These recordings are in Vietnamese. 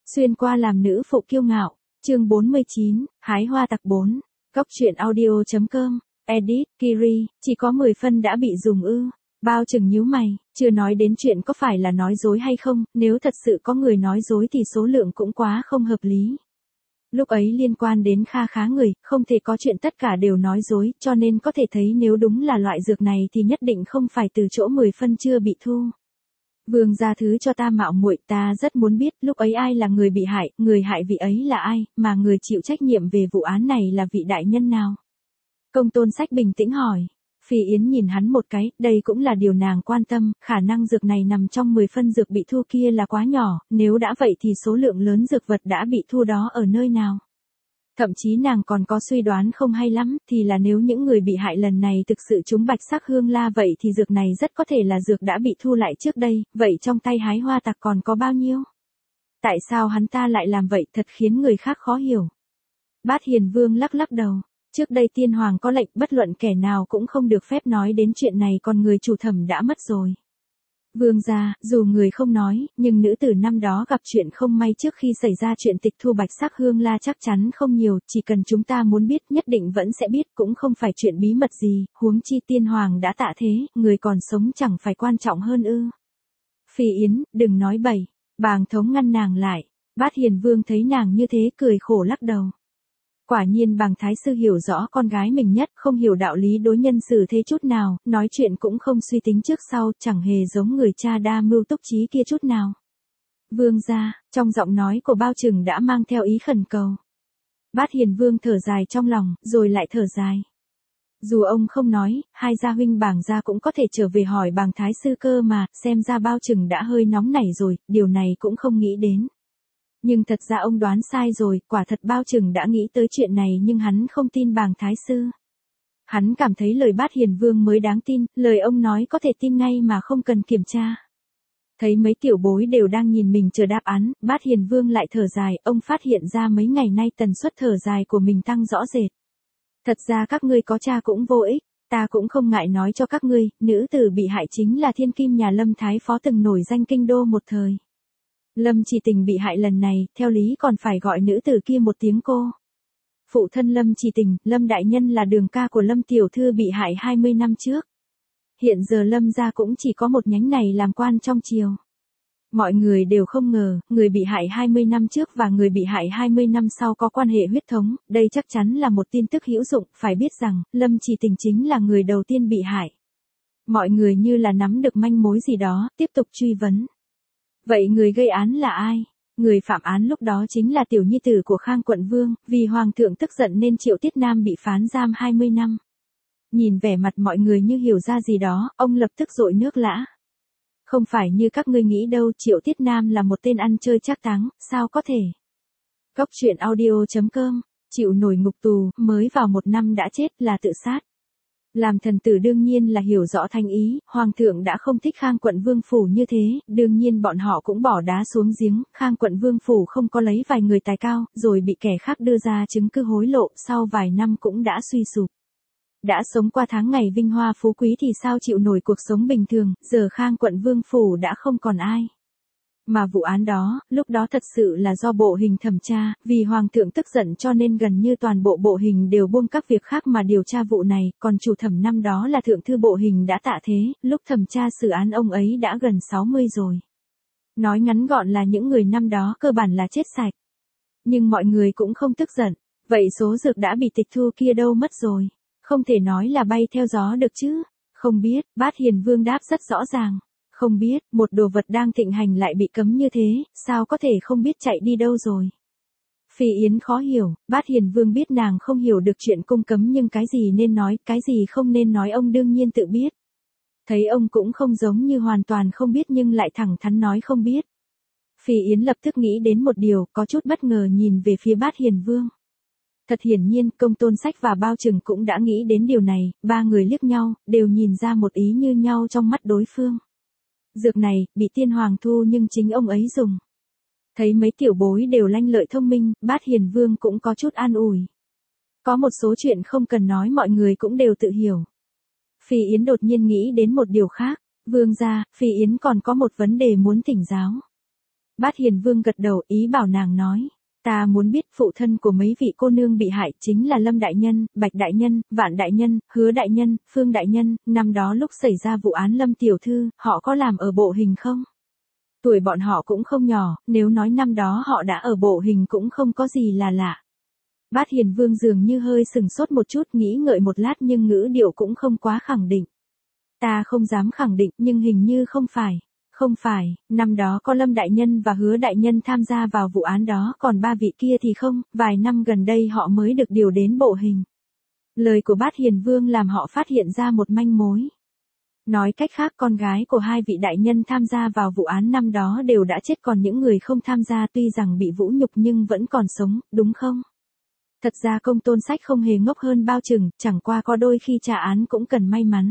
Xuyên qua làm nữ phụ kiêu ngạo, chương 49, hái hoa tặc 4, Cóc truyện audio.com, edit, Kiri, chỉ có 10 phân đã bị dùng ư. Bao Trừng nhíu mày, chưa nói đến chuyện có phải là nói dối hay không, nếu thật sự có người nói dối thì số lượng cũng quá không hợp lý. Lúc ấy liên quan đến kha khá người, không thể có chuyện tất cả đều nói dối, cho nên có thể thấy nếu đúng là loại dược này thì nhất định không phải từ chỗ 10 phân chưa bị thu. Vương gia thứ cho ta mạo muội, ta rất muốn biết lúc ấy ai là người bị hại, người hại vị ấy là ai, mà người chịu trách nhiệm về vụ án này là vị đại nhân nào. Công Tôn Sách bình tĩnh hỏi. Phi Yến nhìn hắn một cái, đây cũng là điều nàng quan tâm, khả năng dược này nằm trong 10 phân dược bị thu kia là quá nhỏ, nếu đã vậy thì số lượng lớn dược vật đã bị thu đó ở nơi nào. Thậm chí nàng còn có suy đoán không hay lắm, thì là nếu những người bị hại lần này thực sự trúng bạch sắc hương la vậy thì dược này rất có thể là dược đã bị thu lại trước đây, vậy trong tay hái hoa tặc còn có bao nhiêu? Tại sao hắn ta lại làm vậy thật khiến người khác khó hiểu. Bát Hiền Vương lắc lắc đầu. Trước đây tiên hoàng có lệnh bất luận kẻ nào cũng không được phép nói đến chuyện này, còn người chủ thẩm đã mất rồi. Vương gia, dù người không nói, nhưng nữ tử năm đó gặp chuyện không may trước khi xảy ra chuyện tịch thu bạch sắc hương la chắc chắn không nhiều, chỉ cần chúng ta muốn biết nhất định vẫn sẽ biết, cũng không phải chuyện bí mật gì, huống chi tiên hoàng đã tạ thế, người còn sống chẳng phải quan trọng hơn ư. Phi Yến, đừng nói bậy. Bàng Thống ngăn nàng lại. Bát Hiền Vương thấy nàng như thế cười khổ lắc đầu. Quả nhiên Bàng Thái Sư hiểu rõ con gái mình nhất, không hiểu đạo lý đối nhân xử thế chút nào, nói chuyện cũng không suy tính trước sau, chẳng hề giống người cha đa mưu túc trí kia chút nào. Vương gia, trong giọng nói của Bao Trừng đã mang theo ý khẩn cầu. Bát Hiền Vương thở dài trong lòng, rồi lại thở dài. Dù ông không nói, hai gia huynh Bàng gia cũng có thể trở về hỏi Bàng Thái Sư cơ mà, xem ra Bao Trừng đã hơi nóng nảy rồi, điều này cũng không nghĩ đến. Nhưng thật ra ông đoán sai rồi, quả thật Bao Trừng đã nghĩ tới chuyện này nhưng hắn không tin Bàng Thái Sư. Hắn cảm thấy lời Bát Hiền Vương mới đáng tin, lời ông nói có thể tin ngay mà không cần kiểm tra. Thấy mấy tiểu bối đều đang nhìn mình chờ đáp án, Bát Hiền Vương lại thở dài, ông phát hiện ra mấy ngày nay tần suất thở dài của mình tăng rõ rệt. Thật ra các ngươi có tra cũng vô ích, ta cũng không ngại nói cho các ngươi, nữ tử bị hại chính là thiên kim nhà Lâm Thái Phó từng nổi danh kinh đô một thời. Lâm Chỉ Tình bị hại lần này, theo lý còn phải gọi nữ tử kia một tiếng cô. Phụ thân Lâm Chỉ Tình, Lâm Đại Nhân là đường ca của Lâm Tiểu Thư bị hại 20 năm trước. Hiện giờ Lâm gia cũng chỉ có một nhánh này làm quan trong triều. Mọi người đều không ngờ, người bị hại 20 năm trước và người bị hại 20 năm sau có quan hệ huyết thống, đây chắc chắn là một tin tức hữu dụng, phải biết rằng, Lâm Chỉ Tình chính là người đầu tiên bị hại. Mọi người như là nắm được manh mối gì đó, tiếp tục truy vấn. Vậy người gây án là ai? Người phạm án lúc đó chính là tiểu nhi tử của Khang Quận Vương, vì Hoàng thượng tức giận nên Triệu Tiết Nam bị phán giam 20 năm. Nhìn vẻ mặt mọi người như hiểu ra gì đó, ông lập tức dội nước lã. Không phải như các ngươi nghĩ đâu, Triệu Tiết Nam là một tên ăn chơi trác táng, sao có thể? Cóc truyện audio.com, chịu nổi ngục tù, mới vào 1 năm đã chết là tự sát. Làm thần tử đương nhiên là hiểu rõ thành ý, Hoàng thượng đã không thích Khang Quận Vương Phủ như thế, đương nhiên bọn họ cũng bỏ đá xuống giếng, Khang Quận Vương Phủ không có lấy vài người tài cao, rồi bị kẻ khác đưa ra chứng cứ hối lộ, sau vài năm cũng đã suy sụp. Đã sống qua tháng ngày vinh hoa phú quý thì sao chịu nổi cuộc sống bình thường, giờ Khang Quận Vương Phủ đã không còn ai. Mà vụ án đó, lúc đó thật sự là do bộ hình thẩm tra, vì Hoàng thượng tức giận cho nên gần như toàn bộ bộ hình đều buông các việc khác mà điều tra vụ này, còn chủ thẩm năm đó là thượng thư bộ hình đã tạ thế, lúc thẩm tra xử án ông ấy đã gần 60 rồi. Nói ngắn gọn là những người năm đó cơ bản là chết sạch. Nhưng mọi người cũng không tức giận, vậy số dược đã bị tịch thu kia đâu mất rồi? Không thể nói là bay theo gió được chứ? Không biết, Bát Hiền Vương đáp rất rõ ràng. Không biết, một đồ vật đang thịnh hành lại bị cấm như thế, sao có thể không biết chạy đi đâu rồi. Phi Yến khó hiểu, Bát Hiền Vương biết nàng không hiểu được chuyện cung cấm nhưng cái gì nên nói, cái gì không nên nói ông đương nhiên tự biết. Thấy ông cũng không giống như hoàn toàn không biết nhưng lại thẳng thắn nói không biết. Phi Yến lập tức nghĩ đến một điều, có chút bất ngờ nhìn về phía Bát Hiền Vương. Thật hiển nhiên, Công Tôn Sách và Bao Trừng cũng đã nghĩ đến điều này, ba người liếc nhau, đều nhìn ra một ý như nhau trong mắt đối phương. Dược này, bị tiên hoàng thu nhưng chính ông ấy dùng. Thấy mấy tiểu bối đều lanh lợi thông minh, Bát Hiền Vương cũng có chút an ủi. Có một số chuyện không cần nói mọi người cũng đều tự hiểu. Phi Yến đột nhiên nghĩ đến một điều khác. Vương gia, Phi Yến còn có một vấn đề muốn thỉnh giáo. Bát Hiền Vương gật đầu ý bảo nàng nói. Ta muốn biết phụ thân của mấy vị cô nương bị hại chính là Lâm Đại Nhân, Bạch Đại Nhân, Vạn Đại Nhân, Hứa Đại Nhân, Phương Đại Nhân, năm đó lúc xảy ra vụ án Lâm Tiểu Thư, họ có làm ở bộ hình không? Tuổi bọn họ cũng không nhỏ, nếu nói năm đó họ đã ở bộ hình cũng không có gì là lạ. Bát Hiền Vương dường như hơi sừng sốt một chút nghĩ ngợi một lát nhưng ngữ điệu cũng không quá khẳng định. Ta không dám khẳng định nhưng hình như không phải. Không phải, năm đó có Lâm Đại Nhân và Hứa Đại Nhân tham gia vào vụ án đó còn ba vị kia thì không, vài năm gần đây họ mới được điều đến bộ hình. Lời của Bát Hiền Vương làm họ phát hiện ra một manh mối. Nói cách khác con gái của hai vị đại nhân tham gia vào vụ án năm đó đều đã chết còn những người không tham gia tuy rằng bị vũ nhục nhưng vẫn còn sống, đúng không? Thật ra Công Tôn Sách không hề ngốc hơn bao chừng, chẳng qua có đôi khi trả án cũng cần may mắn.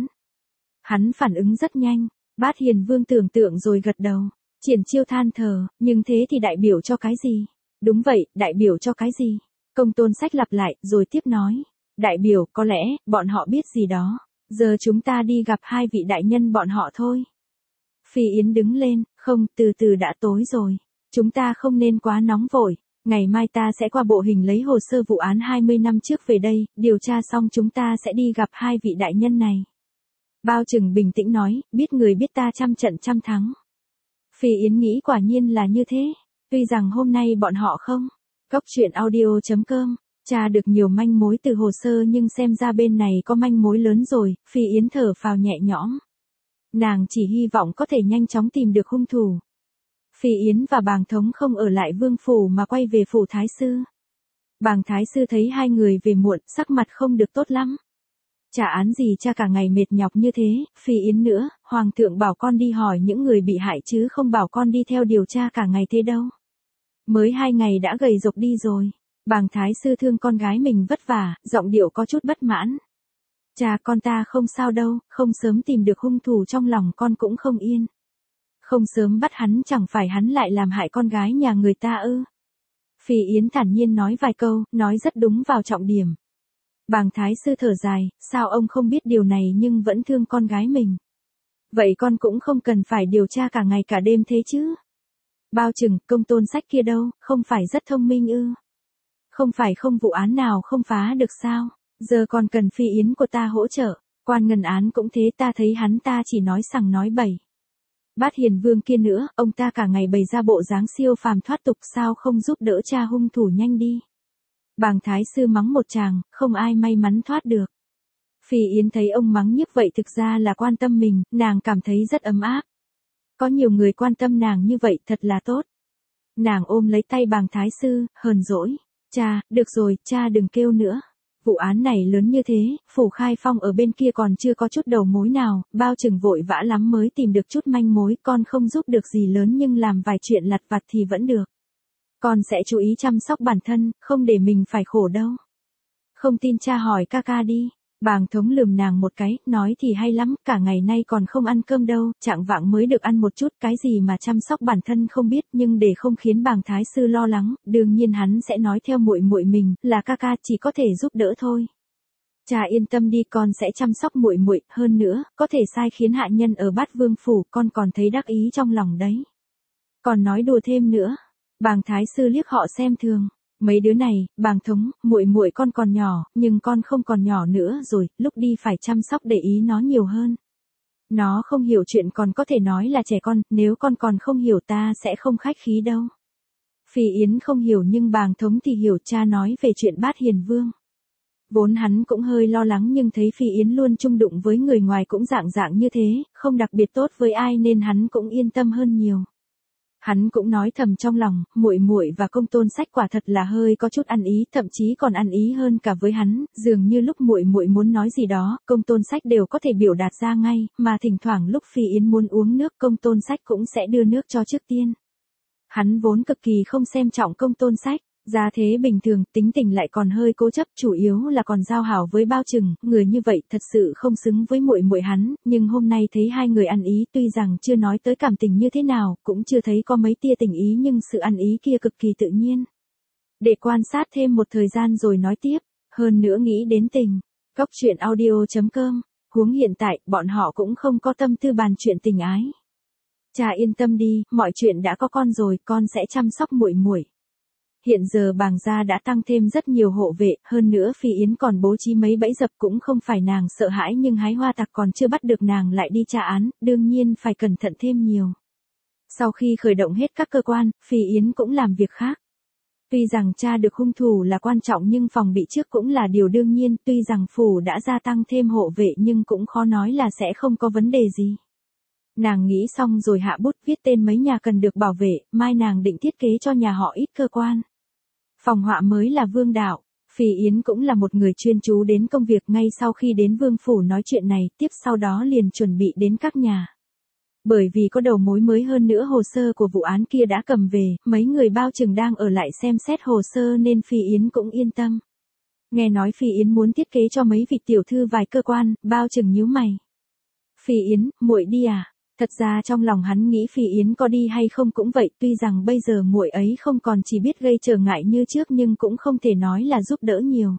Hắn phản ứng rất nhanh, Bát Hiền Vương tưởng tượng rồi gật đầu. Triển Chiêu than thở, nhưng thế thì đại biểu cho cái gì? Đúng vậy, đại biểu cho cái gì? Công Tôn Sách lặp lại, rồi tiếp nói. Đại biểu, có lẽ, bọn họ biết gì đó. Giờ chúng ta đi gặp hai vị đại nhân bọn họ thôi. Phi Yến đứng lên, không, từ từ đã tối rồi. Chúng ta không nên quá nóng vội. Ngày mai ta sẽ qua bộ hình lấy hồ sơ vụ án 20 năm trước về đây, điều tra xong chúng ta sẽ đi gặp hai vị đại nhân này. Bao Trừng bình tĩnh nói, biết người biết ta trăm trận trăm thắng. Phi Yến nghĩ quả nhiên là như thế, tuy rằng hôm nay bọn họ không. Cóc truyện audio.com, tra được nhiều manh mối từ hồ sơ nhưng xem ra bên này có manh mối lớn rồi, Phi Yến thở phào nhẹ nhõm. Nàng chỉ hy vọng có thể nhanh chóng tìm được hung thủ. Phi Yến và Bàng Thống không ở lại vương phủ mà quay về phủ Thái Sư. Bàng Thái Sư thấy hai người về muộn, sắc mặt không được tốt lắm. Trả án gì cha cả ngày mệt nhọc như thế, Phi Yến nữa, Hoàng thượng bảo con đi hỏi những người bị hại chứ không bảo con đi theo điều tra cả ngày thế đâu. Mới 2 ngày đã gầy rộc đi rồi. Bàng Thái Sư thương con gái mình vất vả, giọng điệu có chút bất mãn. Cha con ta không sao đâu, không sớm tìm được hung thủ trong lòng con cũng không yên. Không sớm bắt hắn chẳng phải hắn lại làm hại con gái nhà người ta ư. Phi Yến thản nhiên nói vài câu, nói rất đúng vào trọng điểm. Bàng Thái Sư thở dài, sao ông không biết điều này nhưng vẫn thương con gái mình. Vậy con cũng không cần phải điều tra cả ngày cả đêm thế chứ. Bao Trừng, Công Tôn Sách kia đâu, không phải rất thông minh ư. Không phải không vụ án nào không phá được sao, giờ còn cần Phi Yến của ta hỗ trợ, quan ngân án cũng thế ta thấy hắn ta chỉ nói sằng nói bậy. Bát Hiền Vương kia nữa, ông ta cả ngày bày ra bộ dáng siêu phàm thoát tục sao không giúp đỡ cha hung thủ nhanh đi. Bàng Thái Sư mắng một tràng, không ai may mắn thoát được. Phi Yến thấy ông mắng như vậy thực ra là quan tâm mình, nàng cảm thấy rất ấm áp. Có nhiều người quan tâm nàng như vậy thật là tốt. Nàng ôm lấy tay Bàng Thái Sư, hờn dỗi. Cha, được rồi, cha đừng kêu nữa. Vụ án này lớn như thế, phủ Khai Phong ở bên kia còn chưa có chút đầu mối nào, Bao Trừng vội vã lắm mới tìm được chút manh mối, con không giúp được gì lớn nhưng làm vài chuyện lặt vặt thì vẫn được. Con sẽ chú ý chăm sóc bản thân, không để mình phải khổ đâu. Không tin cha hỏi ca ca đi. Bàng Thống lườm nàng một cái, nói thì hay lắm, cả ngày nay còn không ăn cơm đâu, chạng vạng mới được ăn một chút, cái gì mà chăm sóc bản thân không biết, nhưng để không khiến Bàng Thái Sư lo lắng, đương nhiên hắn sẽ nói theo muội muội mình, là ca ca chỉ có thể giúp đỡ thôi. Cha yên tâm đi, con sẽ chăm sóc muội muội, hơn nữa, có thể sai khiến hạ nhân ở Bát Vương phủ, con còn thấy đắc ý trong lòng đấy. Còn nói đùa thêm nữa. Bàng Thái Sư liếc họ xem thường. Mấy đứa này, Bàng Thống, muội muội con còn nhỏ, nhưng con không còn nhỏ nữa rồi, lúc đi phải chăm sóc để ý nó nhiều hơn. Nó không hiểu chuyện còn có thể nói là trẻ con, nếu con còn không hiểu ta sẽ không khách khí đâu. Phi Yến không hiểu nhưng Bàng Thống thì hiểu, cha nói về chuyện Bát Hiền Vương. Vốn hắn cũng hơi lo lắng nhưng thấy Phi Yến luôn chung đụng với người ngoài cũng dạng dạng như thế, không đặc biệt tốt với ai nên hắn cũng yên tâm hơn nhiều. Hắn cũng nói thầm trong lòng, muội muội và Công Tôn Sách quả thật là hơi có chút ăn ý, thậm chí còn ăn ý hơn cả với hắn, dường như lúc muội muội muốn nói gì đó, Công Tôn Sách đều có thể biểu đạt ra ngay, mà thỉnh thoảng lúc Phi Yến muốn uống nước, Công Tôn Sách cũng sẽ đưa nước cho trước tiên. Hắn vốn cực kỳ không xem trọng Công Tôn Sách, gia thế bình thường, tính tình lại còn hơi cố chấp, chủ yếu là còn giao hảo với Bao Trừng, người như vậy thật sự không xứng với muội muội hắn, nhưng hôm nay thấy hai người ăn ý, tuy rằng chưa nói tới cảm tình như thế nào, cũng chưa thấy có mấy tia tình ý nhưng sự ăn ý kia cực kỳ tự nhiên. Để quan sát thêm một thời gian rồi nói tiếp, hơn nữa nghĩ đến tình. Cóc truyện audio.com, huống hiện tại, bọn họ cũng không có tâm tư bàn chuyện tình ái. Cha yên tâm đi, mọi chuyện đã có con rồi, con sẽ chăm sóc muội muội. Hiện giờ Bàng gia đã tăng thêm rất nhiều hộ vệ, hơn nữa Phi Yến còn bố trí mấy bẫy dập, cũng không phải nàng sợ hãi, nhưng hái hoa tặc còn chưa bắt được nàng lại đi tra án, đương nhiên phải cẩn thận thêm nhiều. Sau khi khởi động hết các cơ quan, Phi Yến cũng làm việc khác. Tuy rằng tra được hung thủ là quan trọng nhưng phòng bị trước cũng là điều đương nhiên, tuy rằng phủ đã gia tăng thêm hộ vệ nhưng cũng khó nói là sẽ không có vấn đề gì. Nàng nghĩ xong rồi hạ bút viết tên mấy nhà cần được bảo vệ, mai nàng định thiết kế cho nhà họ ít cơ quan. Phòng họa mới là Vương Đạo. Phi Yến cũng là một người chuyên chú đến công việc, ngay sau khi đến Vương Phủ nói chuyện này, tiếp sau đó liền chuẩn bị đến các nhà. Bởi vì có đầu mối mới, hơn nữa hồ sơ của vụ án kia đã cầm về, mấy người bao chừng đang ở lại xem xét hồ sơ nên Phi Yến cũng yên tâm. Nghe nói Phi Yến muốn thiết kế cho mấy vị tiểu thư vài cơ quan, bao chừng nhíu mày. Phi Yến, muội đi à? Thật ra trong lòng hắn nghĩ Phi Yến có đi hay không cũng vậy, tuy rằng bây giờ muội ấy không còn chỉ biết gây trở ngại như trước nhưng cũng không thể nói là giúp đỡ nhiều.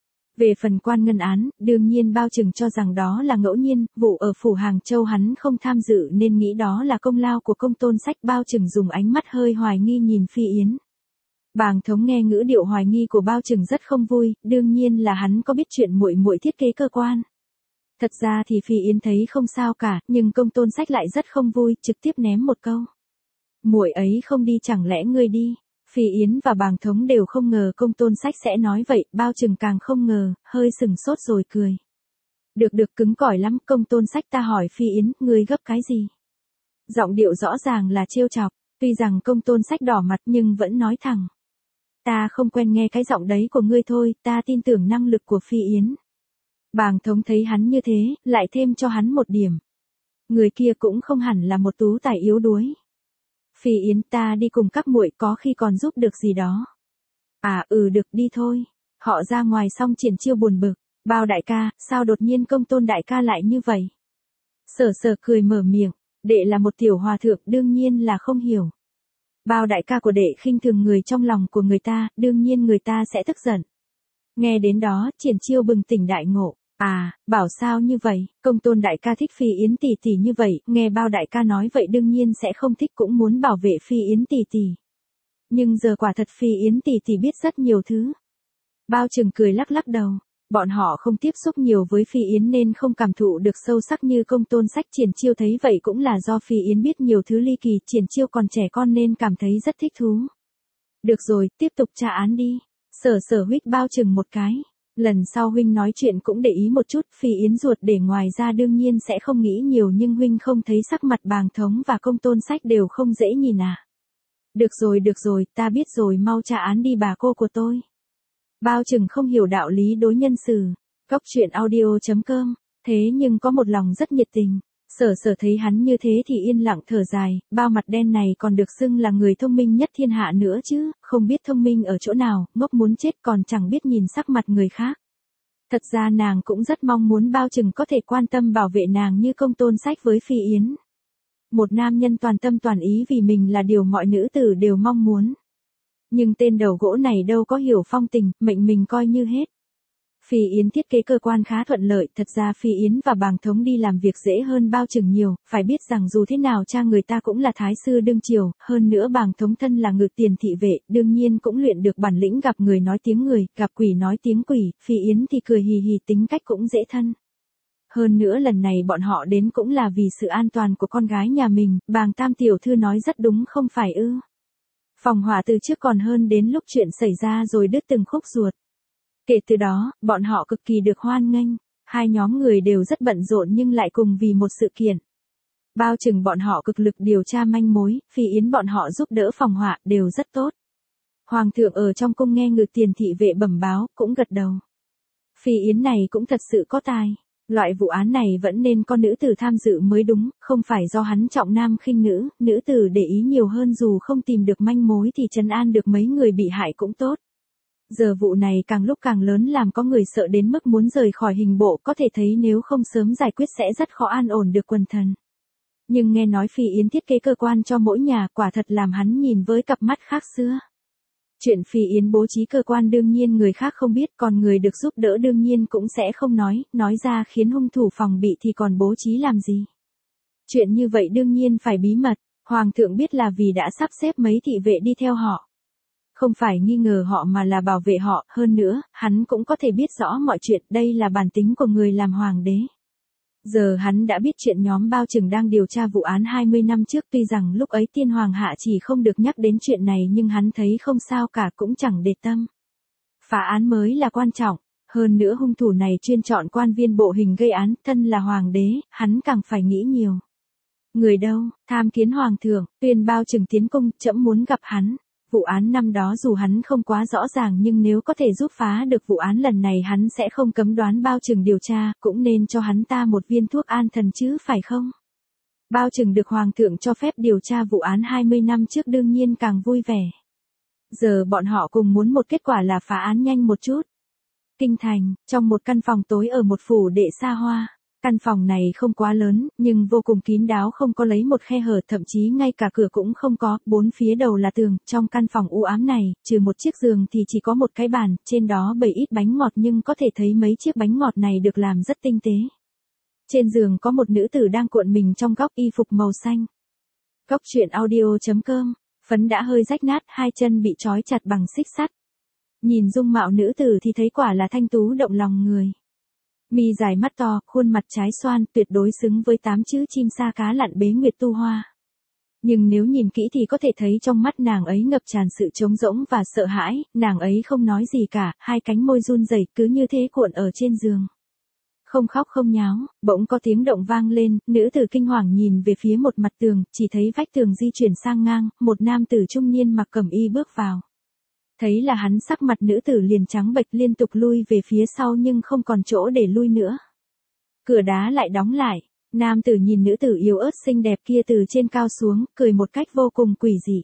Về phần quan ngân án, đương nhiên bao chừng cho rằng đó là ngẫu nhiên, vụ ở phủ Hàng Châu hắn không tham dự nên nghĩ đó là công lao của Công Tôn Sách, bao chừng dùng ánh mắt hơi hoài nghi nhìn Phi Yến. Bàng Thống nghe ngữ điệu hoài nghi của bao chừng rất không vui, đương nhiên là hắn có biết chuyện muội muội thiết kế cơ quan. Thật ra thì Phi Yến thấy không sao cả, nhưng Công Tôn Sách lại rất không vui, trực tiếp ném một câu. Muội ấy không đi chẳng lẽ ngươi đi? Phi Yến và Bàng Thống đều không ngờ Công Tôn Sách sẽ nói vậy, bao chừng càng không ngờ, hơi sừng sốt rồi cười. Được cứng cỏi lắm, Công Tôn Sách, ta hỏi Phi Yến, ngươi gấp cái gì? Giọng điệu rõ ràng là trêu chọc, tuy rằng Công Tôn Sách đỏ mặt nhưng vẫn nói thẳng. Ta không quen nghe cái giọng đấy của ngươi thôi, ta tin tưởng năng lực của Phi Yến. Bàng Thống thấy hắn như thế, lại thêm cho hắn một điểm. Người kia cũng không hẳn là một tú tài yếu đuối. Phi Yến, ta đi cùng các muội, có khi còn giúp được gì đó. À được đi thôi. Họ ra ngoài xong Triển Chiêu buồn bực. Bao đại ca, sao đột nhiên Công Tôn đại ca lại như vậy? Sở Sở cười mở miệng, đệ là một tiểu hòa thượng đương nhiên là không hiểu. Bao đại ca của đệ khinh thường người trong lòng của người ta, đương nhiên người ta sẽ tức giận. Nghe đến đó, Triển Chiêu bừng tỉnh đại ngộ. À, bảo sao như vậy, Công Tôn đại ca thích Phi Yến tỷ tỷ như vậy, nghe Bao đại ca nói vậy đương nhiên sẽ không thích, cũng muốn bảo vệ Phi Yến tỷ tỷ. Nhưng giờ quả thật Phi Yến tỷ tỷ biết rất nhiều thứ. Bao Trừng cười lắc lắc đầu, bọn họ không tiếp xúc nhiều với Phi Yến nên không cảm thụ được sâu sắc như Công Tôn Sách. Triển Chiêu thấy vậy cũng là do Phi Yến biết nhiều thứ ly kỳ, Triển Chiêu còn trẻ con nên cảm thấy rất thích thú. Được rồi, tiếp tục tra án đi. Sở Sở huých Bao Trừng một cái. Lần sau huynh nói chuyện cũng để ý một chút, Phi Yến ruột để ngoài ra đương nhiên sẽ không nghĩ nhiều, nhưng huynh không thấy sắc mặt Bàng Thống và Công Tôn Sách đều không dễ nhìn à. Được rồi, ta biết rồi, mau tra án đi bà cô của tôi. Bao Trừng không hiểu đạo lý đối nhân xử. Cóc truyện audio.com, thế nhưng có một lòng rất nhiệt tình. Sở Sở thấy hắn như thế thì yên lặng thở dài, Bao mặt đen này còn được xưng là người thông minh nhất thiên hạ nữa chứ, không biết thông minh ở chỗ nào, ngốc muốn chết còn chẳng biết nhìn sắc mặt người khác. Thật ra nàng cũng rất mong muốn Bao Trừng có thể quan tâm bảo vệ nàng như Công Tôn Sách với Phi Yến. Một nam nhân toàn tâm toàn ý vì mình là điều mọi nữ tử đều mong muốn. Nhưng tên đầu gỗ này đâu có hiểu phong tình, mệnh mình coi như hết. Phi Yến thiết kế cơ quan khá thuận lợi, thật ra Phi Yến và Bàng Thống đi làm việc dễ hơn Bao Trừng nhiều, phải biết rằng dù thế nào cha người ta cũng là thái sư đương triều, hơn nữa Bàng Thống thân là ngự tiền thị vệ, đương nhiên cũng luyện được bản lĩnh gặp người nói tiếng người, gặp quỷ nói tiếng quỷ, Phi Yến thì cười hì hì, tính cách cũng dễ thân. Hơn nữa lần này bọn họ đến cũng là vì sự an toàn của con gái nhà mình, Bàng Tam tiểu thư nói rất đúng không phải ư? Phòng hỏa từ trước còn hơn đến lúc chuyện xảy ra rồi đứt từng khúc ruột. Kể từ đó, bọn họ cực kỳ được hoan nghênh, hai nhóm người đều rất bận rộn nhưng lại cùng vì một sự kiện. Bao Trừng bọn họ cực lực điều tra manh mối, Phi Yến bọn họ giúp đỡ phòng họa, đều rất tốt. Hoàng thượng ở trong cung nghe ngự tiền thị vệ bẩm báo, cũng gật đầu. Phi Yến này cũng thật sự có tài. Loại vụ án này vẫn nên có nữ tử tham dự mới đúng, không phải do hắn trọng nam khinh nữ, nữ tử để ý nhiều hơn, dù không tìm được manh mối thì trấn an được mấy người bị hại cũng tốt. Giờ vụ này càng lúc càng lớn làm có người sợ đến mức muốn rời khỏi hình bộ, có thể thấy nếu không sớm giải quyết sẽ rất khó an ổn được quần thần. Nhưng nghe nói Phi Yến thiết kế cơ quan cho mỗi nhà, quả thật làm hắn nhìn với cặp mắt khác xưa. Chuyện Phi Yến bố trí cơ quan đương nhiên người khác không biết, còn người được giúp đỡ đương nhiên cũng sẽ không nói ra khiến hung thủ phòng bị thì còn bố trí làm gì. Chuyện như vậy đương nhiên phải bí mật. Hoàng thượng biết là vì đã sắp xếp mấy thị vệ đi theo họ. Không phải nghi ngờ họ mà là bảo vệ họ, hơn nữa, hắn cũng có thể biết rõ mọi chuyện, đây là bản tính của người làm hoàng đế. Giờ hắn đã biết chuyện nhóm Bao Trừng đang điều tra vụ án 20 năm trước, tuy rằng lúc ấy tiên hoàng hạ chỉ không được nhắc đến chuyện này nhưng hắn thấy không sao cả, cũng chẳng để tâm. Phá án mới là quan trọng, hơn nữa hung thủ này chuyên chọn quan viên bộ hình gây án, thân là hoàng đế, hắn càng phải nghĩ nhiều. Người đâu, tham kiến hoàng thượng, tuyên Bao Trừng tiến cung, trẫm muốn gặp hắn. Vụ án năm đó dù hắn không quá rõ ràng nhưng nếu có thể giúp phá được vụ án lần này hắn sẽ không cấm đoán Bao Trừng điều tra, cũng nên cho hắn ta một viên thuốc an thần chứ phải không? Bao Trừng được hoàng thượng cho phép điều tra vụ án 20 năm trước đương nhiên càng vui vẻ. Giờ bọn họ cùng muốn một kết quả là phá án nhanh một chút. Kinh thành, trong một căn phòng tối ở một phủ đệ xa hoa. Căn phòng này không quá lớn, nhưng vô cùng kín đáo, không có lấy một khe hở, thậm chí ngay cả cửa cũng không có, bốn phía đầu là tường. Trong căn phòng u ám này, trừ một chiếc giường thì chỉ có một cái bàn, trên đó bày ít bánh ngọt nhưng có thể thấy mấy chiếc bánh ngọt này được làm rất tinh tế. Trên giường có một nữ tử đang cuộn mình trong góc y phục màu xanh. Góc truyện audio.com, phấn đã hơi rách nát, hai chân bị trói chặt bằng xích sắt. Nhìn dung mạo nữ tử thì thấy quả là thanh tú động lòng người. Mi dài mắt to, khuôn mặt trái xoan, tuyệt đối xứng với 8 chữ chim sa cá lặn bế nguyệt tu hoa. Nhưng nếu nhìn kỹ thì có thể thấy trong mắt nàng ấy ngập tràn sự trống rỗng và sợ hãi, nàng ấy không nói gì cả, hai cánh môi run rẩy cứ như thế cuộn ở trên giường. Không khóc không nháo, bỗng có tiếng động vang lên, nữ tử kinh hoàng nhìn về phía một mặt tường, chỉ thấy vách tường di chuyển sang ngang, một nam tử trung niên mặc cẩm y bước vào. Thấy là hắn, sắc mặt nữ tử liền trắng bệch, liên tục lui về phía sau nhưng không còn chỗ để lui nữa. Cửa đá lại đóng lại, nam tử nhìn nữ tử yếu ớt xinh đẹp kia từ trên cao xuống, cười một cách vô cùng quỷ dị.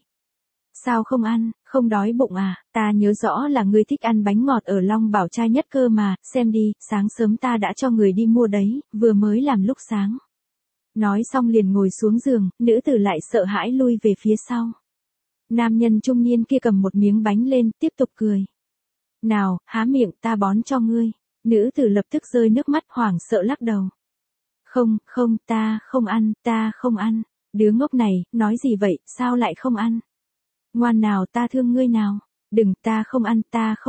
Sao không ăn, không đói bụng à, ta nhớ rõ là ngươi thích ăn bánh ngọt ở Long Bảo Trai nhất cơ mà, xem đi, sáng sớm ta đã cho người đi mua đấy, vừa mới làm lúc sáng. Nói xong liền ngồi xuống giường, nữ tử lại sợ hãi lui về phía sau. Nam nhân trung niên kia cầm một miếng bánh lên, tiếp tục cười. Nào, há miệng, ta bón cho ngươi. Nữ tử lập tức rơi nước mắt, hoảng sợ lắc đầu. Không, không, ta không ăn. Đứa ngốc này, nói gì vậy, sao lại không ăn? Ngoan nào, ta thương ngươi nào. Đừng, ta không ăn.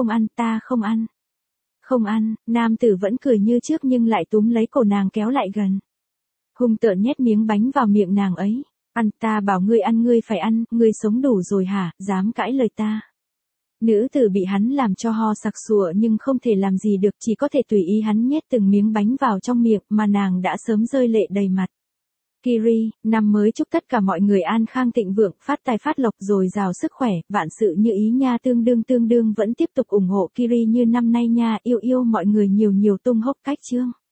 Không ăn, nam tử vẫn cười như trước nhưng lại túm lấy cổ nàng kéo lại gần. Hung tợn nhét miếng bánh vào miệng nàng ấy. Ăn, ta bảo ngươi ăn, ngươi phải ăn, ngươi sống đủ rồi hả, dám cãi lời ta. Nữ tử bị hắn làm cho ho sặc sụa nhưng không thể làm gì được, chỉ có thể tùy ý hắn nhét từng miếng bánh vào trong miệng mà nàng đã sớm rơi lệ đầy mặt. Kiri, năm mới chúc tất cả mọi người an khang thịnh vượng, phát tài phát lộc, dồi dào sức khỏe, vạn sự như ý nha. Tương đương vẫn tiếp tục ủng hộ Kiri như năm nay nha, yêu mọi người nhiều tung hốc cách chương.